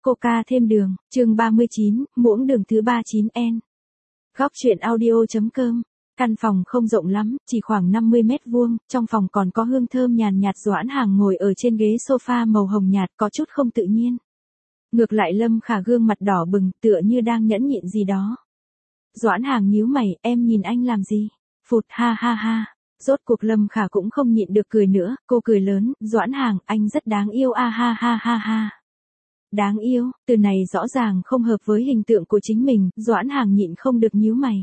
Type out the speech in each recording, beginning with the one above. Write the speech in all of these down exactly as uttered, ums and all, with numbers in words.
Coca thêm đường, chương ba mươi chín, muỗng đường thứ ba mươi chín N. Góc truyện audio.com. Căn phòng không rộng lắm, chỉ khoảng năm mươi mét vuông, trong phòng còn có hương thơm nhàn nhạt. Doãn Hàng ngồi ở trên ghế sofa màu hồng nhạt có chút không tự nhiên. Ngược lại Lâm Khả gương mặt đỏ bừng tựa như đang nhẫn nhịn gì đó. Doãn Hàng nhíu mày, em nhìn anh làm gì? Phụt ha ha ha. Rốt cuộc Lâm Khả cũng không nhịn được cười nữa, cô cười lớn, Doãn Hàng, anh rất đáng yêu a ha ha ha ha. Đáng yêu, từ này rõ ràng không hợp với hình tượng của chính mình, Doãn Hàng nhịn không được nhíu mày.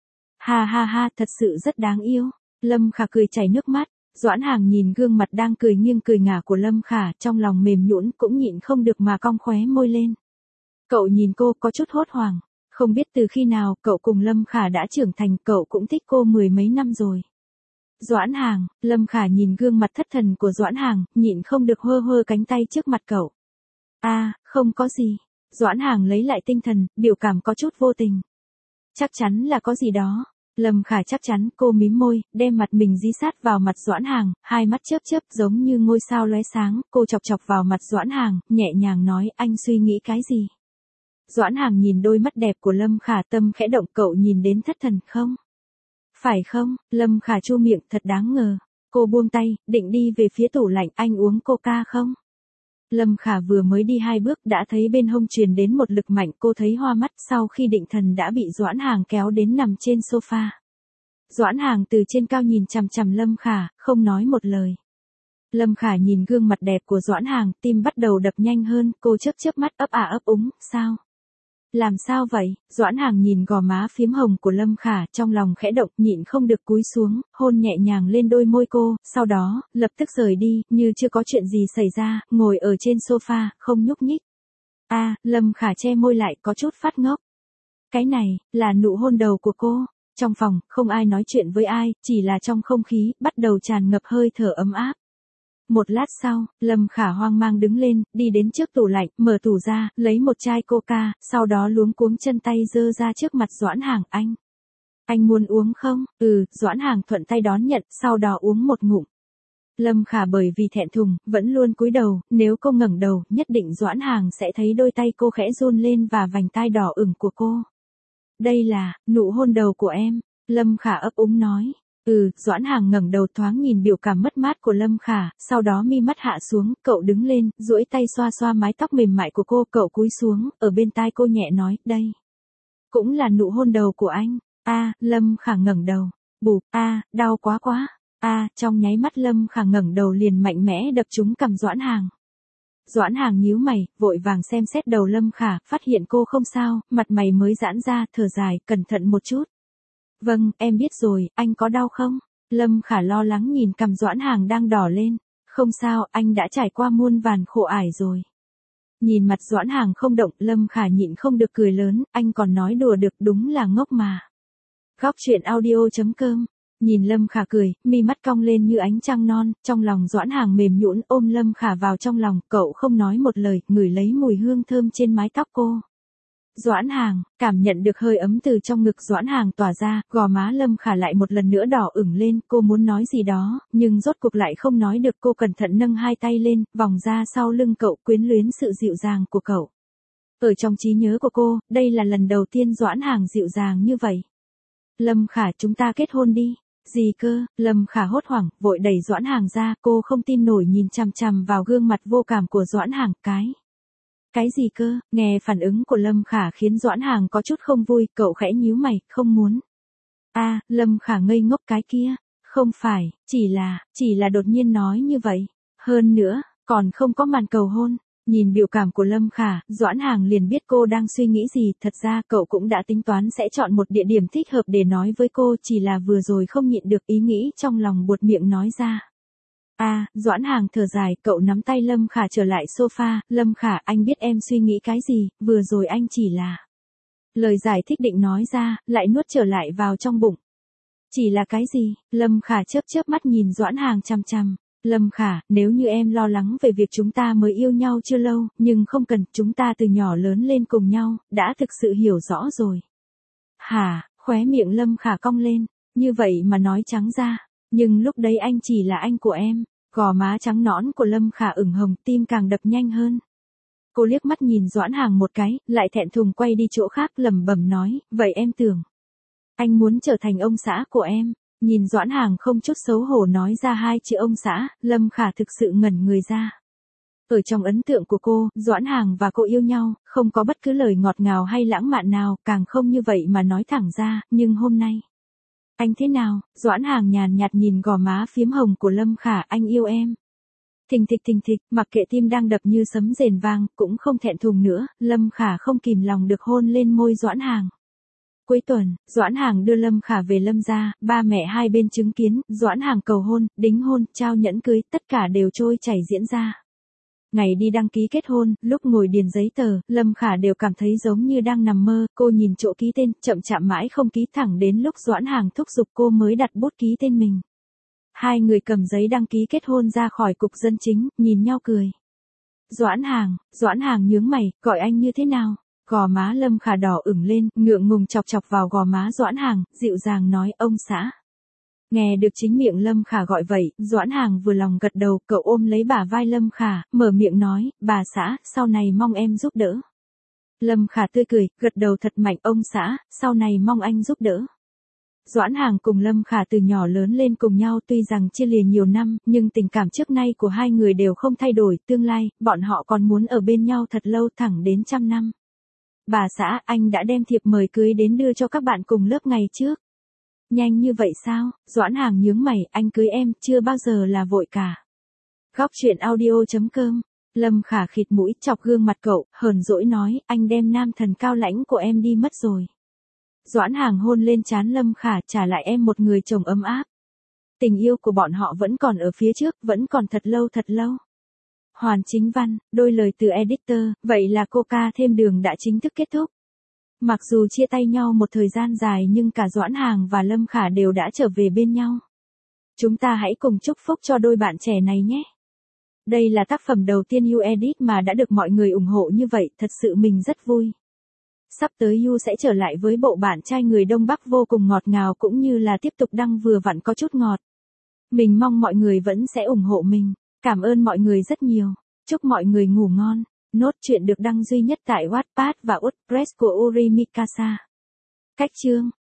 Ha ha ha, thật sự rất đáng yêu. Lâm Khả cười chảy nước mắt, Doãn Hàng nhìn gương mặt đang cười nghiêng cười ngả của Lâm Khả, trong lòng mềm nhũn cũng nhịn không được mà cong khóe môi lên. Cậu nhìn cô có chút hốt hoảng, không biết từ khi nào cậu cùng Lâm Khả đã trưởng thành, cậu cũng thích cô mười mấy năm rồi. Doãn Hàng, Lâm Khả nhìn gương mặt thất thần của Doãn Hàng, nhịn không được hơ hơ cánh tay trước mặt cậu. A, à, không có gì. Doãn Hàng lấy lại tinh thần, biểu cảm có chút vô tình. Chắc chắn là có gì đó. Lâm Khả chắc chắn, cô mím môi, đem mặt mình dí sát vào mặt Doãn Hàng, hai mắt chớp chớp giống như ngôi sao lóe sáng, cô chọc chọc vào mặt Doãn Hàng, nhẹ nhàng nói, anh suy nghĩ cái gì? Doãn Hàng nhìn đôi mắt đẹp của Lâm Khả, tâm khẽ động, cậu nhìn đến thất thần không? Phải không? Lâm Khả chu miệng, thật đáng ngờ. Cô buông tay, định đi về phía tủ lạnh, anh uống coca không? Lâm Khả vừa mới đi hai bước đã thấy bên hông truyền đến một lực mạnh, cô thấy hoa mắt, sau khi định thần đã bị Doãn Hàng kéo đến nằm trên sofa. Doãn Hàng từ trên cao nhìn chằm chằm Lâm Khả, không nói một lời. Lâm Khả nhìn gương mặt đẹp của Doãn Hàng, tim bắt đầu đập nhanh hơn, cô chớp chớp mắt ấp à ấp úng, sao? Làm sao vậy? Doãn Hàng nhìn gò má phím hồng của Lâm Khả, trong lòng khẽ động, nhịn không được cúi xuống, hôn nhẹ nhàng lên đôi môi cô, sau đó, lập tức rời đi, như chưa có chuyện gì xảy ra, ngồi ở trên sofa, không nhúc nhích. A, à, Lâm Khả che môi lại, có chút phát ngốc. Cái này, là nụ hôn đầu của cô. Trong phòng, không ai nói chuyện với ai, chỉ là trong không khí, bắt đầu tràn ngập hơi thở ấm áp. Một lát sau, Lâm Khả hoang mang đứng lên, đi đến trước tủ lạnh, mở tủ ra, lấy một chai coca, sau đó luống cuống chân tay giơ ra trước mặt Doãn Hàng, anh. Anh muốn uống không? Ừ, Doãn Hàng thuận tay đón nhận, sau đó uống một ngụm. Lâm Khả bởi vì thẹn thùng, vẫn luôn cúi đầu, nếu cô ngẩng đầu, nhất định Doãn Hàng sẽ thấy đôi tay cô khẽ run lên và vành tai đỏ ửng của cô. Đây là, nụ hôn đầu của em, Lâm Khả ấp úng nói. Ừ, Doãn Hàng ngẩng đầu thoáng nhìn biểu cảm mất mát của Lâm Khả, sau đó mi mắt hạ xuống, cậu đứng lên, duỗi tay xoa xoa mái tóc mềm mại của cô, cậu cúi xuống, ở bên tai cô nhẹ nói, đây. Cũng là nụ hôn đầu của anh. A, à, Lâm Khả ngẩng đầu. Bụp, a, à, đau quá quá. A, à, trong nháy mắt Lâm Khả ngẩng đầu liền mạnh mẽ đập trúng cằm Doãn Hàng. Doãn Hàng nhíu mày, vội vàng xem xét đầu Lâm Khả, phát hiện cô không sao, mặt mày mới giãn ra, thở dài, cẩn thận một chút. Vâng, em biết rồi, anh có đau không? Lâm Khả lo lắng nhìn cằm Doãn Hàng đang đỏ lên. Không sao, anh đã trải qua muôn vàn khổ ải rồi. Nhìn mặt Doãn Hàng không động, Lâm Khả nhịn không được cười lớn, anh còn nói đùa được, đúng là ngốc mà. Góc truyện audio.com. Nhìn Lâm Khả cười, mi mắt cong lên như ánh trăng non, trong lòng Doãn Hàng mềm nhũn ôm Lâm Khả vào trong lòng, cậu không nói một lời, ngửi lấy mùi hương thơm trên mái tóc cô. Doãn Hàng, cảm nhận được hơi ấm từ trong ngực Doãn Hàng tỏa ra, gò má Lâm Khả lại một lần nữa đỏ ửng lên, cô muốn nói gì đó, nhưng rốt cuộc lại không nói được, cô cẩn thận nâng hai tay lên, vòng ra sau lưng cậu, quyến luyến sự dịu dàng của cậu. Ở trong trí nhớ của cô, đây là lần đầu tiên Doãn Hàng dịu dàng như vậy. Lâm Khả, chúng ta kết hôn đi. Gì cơ? Lâm Khả hốt hoảng, vội đẩy Doãn Hàng ra, cô không tin nổi nhìn chằm chằm vào gương mặt vô cảm của Doãn Hàng, cái. Cái gì cơ? Nghe phản ứng của Lâm Khả khiến Doãn Hàng có chút không vui, cậu khẽ nhíu mày, không muốn. A, à, Lâm Khả ngây ngốc, cái kia. Không phải, chỉ là, chỉ là đột nhiên nói như vậy. Hơn nữa, còn không có màn cầu hôn. Nhìn biểu cảm của Lâm Khả, Doãn Hàng liền biết cô đang suy nghĩ gì, thật ra cậu cũng đã tính toán sẽ chọn một địa điểm thích hợp để nói với cô, chỉ là vừa rồi không nhịn được ý nghĩ trong lòng buột miệng nói ra. A, à, Doãn Hàng thở dài, cậu nắm tay Lâm Khả trở lại sofa, Lâm Khả, anh biết em suy nghĩ cái gì, vừa rồi anh chỉ là. Lời giải thích định nói ra, lại nuốt trở lại vào trong bụng. Chỉ là cái gì? Lâm Khả chớp chớp mắt nhìn Doãn Hàng chằm chằm. Lâm Khả, nếu như em lo lắng về việc chúng ta mới yêu nhau chưa lâu, nhưng không cần, chúng ta từ nhỏ lớn lên cùng nhau, đã thực sự hiểu rõ rồi. Hả, khóe miệng Lâm Khả cong lên, như vậy mà nói trắng ra, nhưng lúc đấy anh chỉ là anh của em. Gò má trắng nõn của Lâm Khả ửng hồng, tim càng đập nhanh hơn. Cô liếc mắt nhìn Doãn Hàng một cái, lại thẹn thùng quay đi chỗ khác lẩm bẩm nói, vậy em tưởng. Anh muốn trở thành ông xã của em. Nhìn Doãn Hàng không chút xấu hổ nói ra hai chữ ông xã, Lâm Khả thực sự ngẩn người ra. Ở trong ấn tượng của cô, Doãn Hàng và cô yêu nhau, không có bất cứ lời ngọt ngào hay lãng mạn nào, càng không như vậy mà nói thẳng ra, nhưng hôm nay. Anh thế nào? Doãn Hàng nhàn nhạt nhìn gò má phím hồng của Lâm Khả, anh yêu em. Thình thịch thình thịch, mặc kệ tim đang đập như sấm rền vang, cũng không thẹn thùng nữa, Lâm Khả không kìm lòng được hôn lên môi Doãn Hàng. Cuối tuần, Doãn Hàng đưa Lâm Khả về Lâm gia, ba mẹ hai bên chứng kiến, Doãn Hàng cầu hôn, đính hôn, trao nhẫn cưới, tất cả đều trôi chảy diễn ra. Ngày đi đăng ký kết hôn, lúc ngồi điền giấy tờ, Lâm Khả đều cảm thấy giống như đang nằm mơ, cô nhìn chỗ ký tên, chậm chạp mãi không ký, thẳng đến lúc Doãn Hàng thúc giục cô mới đặt bút ký tên mình. Hai người cầm giấy đăng ký kết hôn ra khỏi cục dân chính, nhìn nhau cười. Doãn Hàng, Doãn Hàng nhướng mày, gọi anh như thế nào? Gò má Lâm Khả đỏ ửng lên, ngượng ngùng chọc chọc vào gò má Doãn Hàng, dịu dàng nói, ông xã. Nghe được chính miệng Lâm Khả gọi vậy, Doãn Hàng vừa lòng gật đầu, cậu ôm lấy bả vai Lâm Khả, mở miệng nói, bà xã, sau này mong em giúp đỡ. Lâm Khả tươi cười, gật đầu thật mạnh, ông xã, sau này mong anh giúp đỡ. Doãn Hàng cùng Lâm Khả từ nhỏ lớn lên cùng nhau, tuy rằng chia lìa nhiều năm, nhưng tình cảm trước nay của hai người đều không thay đổi, tương lai, bọn họ còn muốn ở bên nhau thật lâu, thẳng đến trăm năm. Bà xã, anh đã đem thiệp mời cưới đến đưa cho các bạn cùng lớp ngày trước. Nhanh như vậy sao? Doãn Hàng nhướng mày, anh cưới em, chưa bao giờ là vội cả. Góc truyện audio chấm com. Lâm Khả khịt mũi, chọc gương mặt cậu, hờn dỗi nói, anh đem nam thần cao lãnh của em đi mất rồi. Doãn Hàng hôn lên trán Lâm Khả, trả lại em một người chồng ấm áp. Tình yêu của bọn họ vẫn còn ở phía trước, vẫn còn thật lâu thật lâu. Hoàn Chính Văn, đôi lời từ editor, vậy là Coca thêm đường đã chính thức kết thúc. Mặc dù chia tay nhau một thời gian dài nhưng cả Doãn Hàng và Lâm Khả đều đã trở về bên nhau. Chúng ta hãy cùng chúc phúc cho đôi bạn trẻ này nhé. Đây là tác phẩm đầu tiên You Edit mà đã được mọi người ủng hộ như vậy, thật sự mình rất vui. Sắp tới You sẽ trở lại với bộ bạn trai người Đông Bắc vô cùng ngọt ngào cũng như là tiếp tục đăng vừa vặn có chút ngọt. Mình mong mọi người vẫn sẽ ủng hộ mình. Cảm ơn mọi người rất nhiều. Chúc mọi người ngủ ngon. Nốt truyện được đăng duy nhất tại Wattpad và WordPress của Uri Mikasa. Cách chương